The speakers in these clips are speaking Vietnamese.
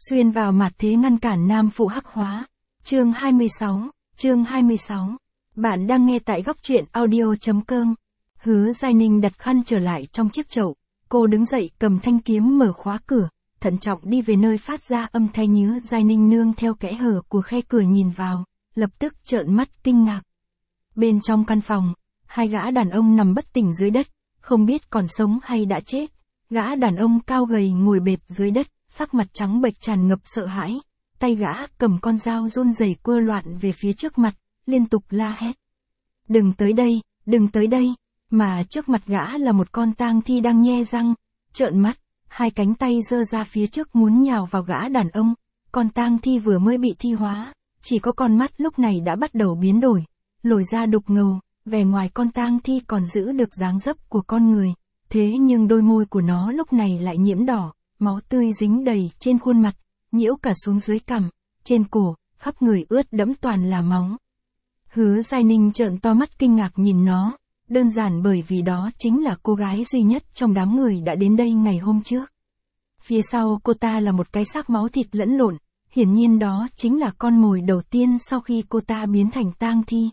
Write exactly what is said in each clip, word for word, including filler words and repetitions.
Xuyên vào mặt thế ngăn cản nam phụ hắc hóa. Chương hai mươi sáu, chương hai mươi sáu. Bạn đang nghe tại góc truyện audio.com. Hứa Giai Ninh đặt khăn trở lại trong chiếc chậu. Cô đứng dậy cầm thanh kiếm mở khóa cửa, thận trọng đi về nơi phát ra âm thanh. Hứa Giai Ninh nương theo kẽ hở của khe cửa nhìn vào, lập tức trợn mắt kinh ngạc. Bên trong căn phòng, hai gã đàn ông nằm bất tỉnh dưới đất, không biết còn sống hay đã chết. Gã đàn ông cao gầy ngồi bệt dưới đất, sắc mặt trắng bệch tràn ngập sợ hãi. Tay gã cầm con dao run rẩy quơ loạn về phía trước mặt, liên tục la hét. Đừng tới đây, đừng tới đây, mà trước mặt gã là một con tang thi đang nhe răng, trợn mắt, hai cánh tay giơ ra phía trước muốn nhào vào gã đàn ông. Con tang thi vừa mới bị thi hóa, chỉ có con mắt lúc này đã bắt đầu biến đổi, lồi ra đục ngầu, vẻ ngoài con tang thi còn giữ được dáng dấp của con người, thế nhưng đôi môi của nó lúc này lại nhiễm đỏ, máu tươi dính đầy trên khuôn mặt, nhiễu cả xuống dưới cằm, trên cổ, khắp người ướt đẫm toàn là máu. Hứa Giai Ninh trợn to mắt kinh ngạc nhìn nó, đơn giản bởi vì đó chính là cô gái duy nhất trong đám người đã đến đây ngày hôm trước. Phía sau cô ta là một cái xác máu thịt lẫn lộn, hiển nhiên đó chính là con mồi đầu tiên sau khi cô ta biến thành tang thi.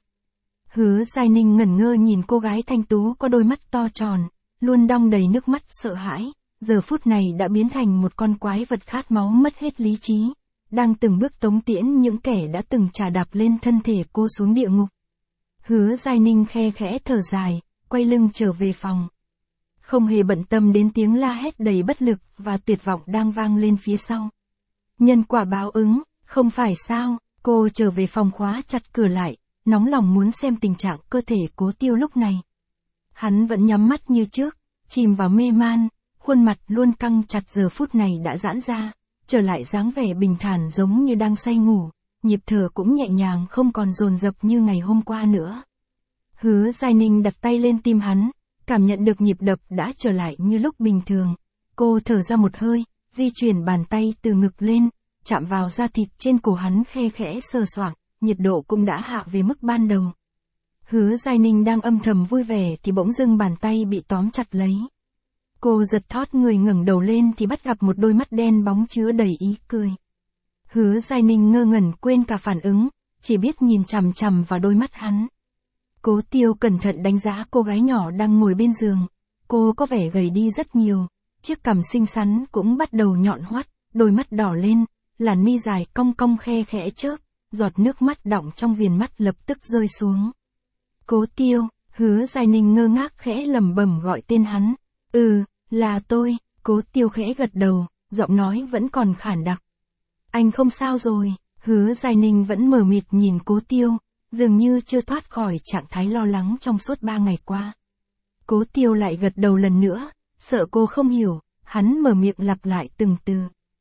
Hứa Giai Ninh ngẩn ngơ nhìn cô gái thanh tú có đôi mắt to tròn, luôn đong đầy nước mắt sợ hãi, giờ phút này đã biến thành một con quái vật khát máu mất hết lý trí, đang từng bước tống tiễn những kẻ đã từng trà đạp lên thân thể cô xuống địa ngục. Hứa Giai Ninh khe khẽ thở dài, quay lưng trở về phòng. Không hề bận tâm đến tiếng la hét đầy bất lực và tuyệt vọng đang vang lên phía sau. Nhân quả báo ứng, không phải sao? Cô trở về phòng khóa chặt cửa lại, nóng lòng muốn xem tình trạng cơ thể Cố Tiêu lúc này. Hắn vẫn nhắm mắt như trước, chìm vào mê man, khuôn mặt luôn căng chặt giờ phút này đã giãn ra, trở lại dáng vẻ bình thản giống như đang say ngủ, nhịp thở cũng nhẹ nhàng không còn dồn dập như ngày hôm qua nữa. Hứa Giai Ninh đặt tay lên tim hắn, cảm nhận được nhịp đập đã trở lại như lúc bình thường. Cô thở ra một hơi, di chuyển bàn tay từ ngực lên, chạm vào da thịt trên cổ hắn khe khẽ sờ soạng, nhiệt độ cũng đã hạ về mức ban đầu. Hứa Giai Ninh đang âm thầm vui vẻ thì bỗng dưng bàn tay bị tóm chặt lấy. Cô giật thót người ngẩng đầu lên thì bắt gặp một đôi mắt đen bóng chứa đầy ý cười. Hứa Giai Ninh ngơ ngẩn quên cả phản ứng, chỉ biết nhìn chằm chằm vào đôi mắt hắn. Cố Tiêu cẩn thận đánh giá cô gái nhỏ đang ngồi bên giường. Cô có vẻ gầy đi rất nhiều, chiếc cằm xinh xắn cũng bắt đầu nhọn hoắt, đôi mắt đỏ lên, làn mi dài cong cong khe khẽ chớp, giọt nước mắt đọng trong viền mắt lập tức rơi xuống. Cố Tiêu, Hứa Giai Ninh ngơ ngác khẽ lẩm bẩm gọi tên hắn. Ừ, là tôi. Cố Tiêu khẽ gật đầu, giọng nói vẫn còn khản đặc. Anh không sao rồi? Hứa Giai Ninh vẫn mờ mịt nhìn Cố Tiêu, dường như chưa thoát khỏi trạng thái lo lắng trong suốt ba ngày qua. Cố Tiêu lại gật đầu lần nữa, sợ cô không hiểu, hắn mở miệng lặp lại từng từ.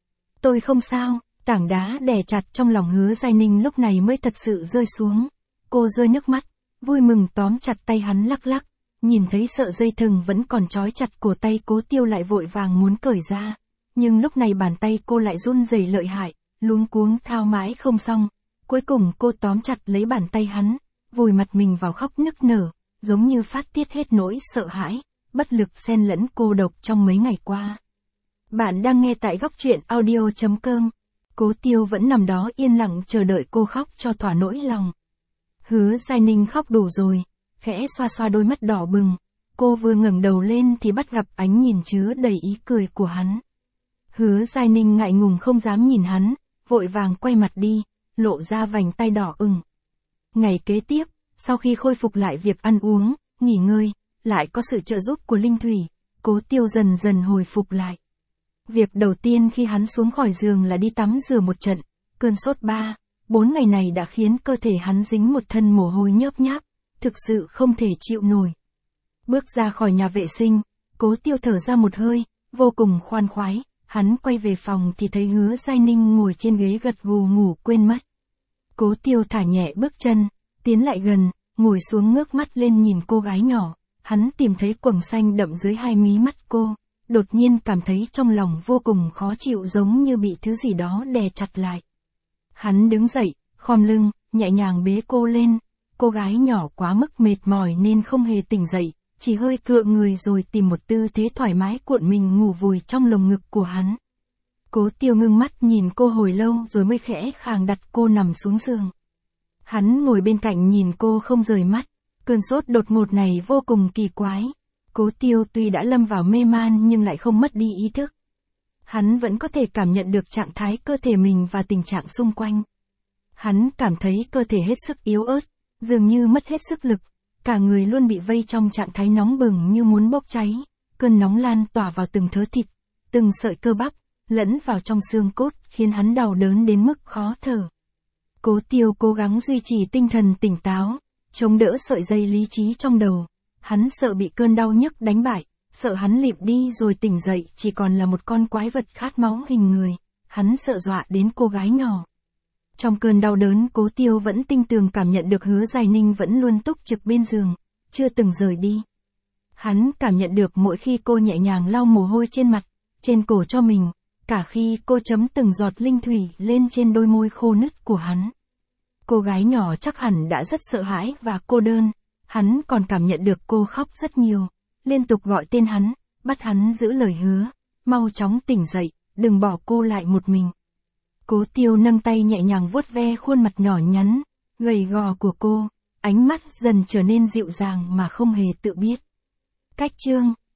Tôi không sao. Tảng đá đè chặt trong lòng Hứa Giai Ninh lúc này mới thật sự rơi xuống. Cô rơi nước mắt, vui mừng tóm chặt tay hắn lắc lắc, nhìn thấy sợi dây thừng vẫn còn trói chặt cổ tay Cố Tiêu lại vội vàng muốn cởi ra. Nhưng lúc này bàn tay cô lại run rẩy lợi hại, luống cuống thao mãi không xong. Cuối cùng cô tóm chặt lấy bàn tay hắn, vùi mặt mình vào khóc nức nở, giống như phát tiết hết nỗi sợ hãi, bất lực xen lẫn cô độc trong mấy ngày qua. Bạn đang nghe tại góc truyện audio.com. Cố Tiêu vẫn nằm đó yên lặng chờ đợi cô khóc cho thỏa nỗi lòng. Hứa Giai Ninh khóc đủ rồi, khẽ xoa xoa đôi mắt đỏ bừng. Cô vừa ngẩng đầu lên thì bắt gặp ánh nhìn chứa đầy ý cười của hắn. Hứa Giai Ninh ngại ngùng không dám nhìn hắn, vội vàng quay mặt đi, lộ ra vành tay đỏ ửng. Ngày kế tiếp, sau khi khôi phục lại việc ăn uống, nghỉ ngơi, lại có sự trợ giúp của Linh Thủy, Cố Tiêu dần dần hồi phục lại. Việc đầu tiên khi hắn xuống khỏi giường là đi tắm rửa một trận, cơn sốt ba, bốn ngày này đã khiến cơ thể hắn dính một thân mồ hôi nhớp nháp, thực sự không thể chịu nổi. Bước ra khỏi nhà vệ sinh, Cố Tiêu thở ra một hơi, vô cùng khoan khoái, hắn quay về phòng thì thấy Hứa Giai Ninh ngồi trên ghế gật gù ngủ quên mất. Cố Tiêu thả nhẹ bước chân, tiến lại gần, ngồi xuống ngước mắt lên nhìn cô gái nhỏ, hắn tìm thấy quầng xanh đậm dưới hai mí mắt cô. Đột nhiên cảm thấy trong lòng vô cùng khó chịu giống như bị thứ gì đó đè chặt lại. Hắn đứng dậy, khom lưng, nhẹ nhàng bế cô lên. Cô gái nhỏ quá mức mệt mỏi nên không hề tỉnh dậy, chỉ hơi cựa người rồi tìm một tư thế thoải mái cuộn mình ngủ vùi trong lồng ngực của hắn. Cố Tiêu ngưng mắt nhìn cô hồi lâu rồi mới khẽ khàng đặt cô nằm xuống giường. Hắn ngồi bên cạnh nhìn cô không rời mắt, cơn sốt đột ngột này vô cùng kỳ quái. Cố Tiêu tuy đã lâm vào mê man nhưng lại không mất đi ý thức. Hắn vẫn có thể cảm nhận được trạng thái cơ thể mình và tình trạng xung quanh. Hắn cảm thấy cơ thể hết sức yếu ớt, dường như mất hết sức lực, cả người luôn bị vây trong trạng thái nóng bừng như muốn bốc cháy, cơn nóng lan tỏa vào từng thớ thịt, từng sợi cơ bắp, lẫn vào trong xương cốt, khiến hắn đau đớn đến mức khó thở. Cố Tiêu cố gắng duy trì tinh thần tỉnh táo, chống đỡ sợi dây lý trí trong đầu. Hắn sợ bị cơn đau nhức đánh bại, sợ hắn lịm đi rồi tỉnh dậy chỉ còn là một con quái vật khát máu hình người. Hắn sợ dọa đến cô gái nhỏ. Trong cơn đau đớn, Cố Tiêu vẫn tinh tường cảm nhận được Hứa Dài Ninh vẫn luôn túc trực bên giường, chưa từng rời đi. Hắn cảm nhận được mỗi khi cô nhẹ nhàng lau mồ hôi trên mặt, trên cổ cho mình, cả khi cô chấm từng giọt linh thủy lên trên đôi môi khô nứt của hắn. Cô gái nhỏ chắc hẳn đã rất sợ hãi và cô đơn. Hắn còn cảm nhận được cô khóc rất nhiều, liên tục gọi tên hắn, bắt hắn giữ lời hứa, mau chóng tỉnh dậy, đừng bỏ cô lại một mình. Cố Tiêu nâng tay nhẹ nhàng vuốt ve khuôn mặt nhỏ nhắn, gầy gò của cô, ánh mắt dần trở nên dịu dàng mà không hề tự biết. Cách chương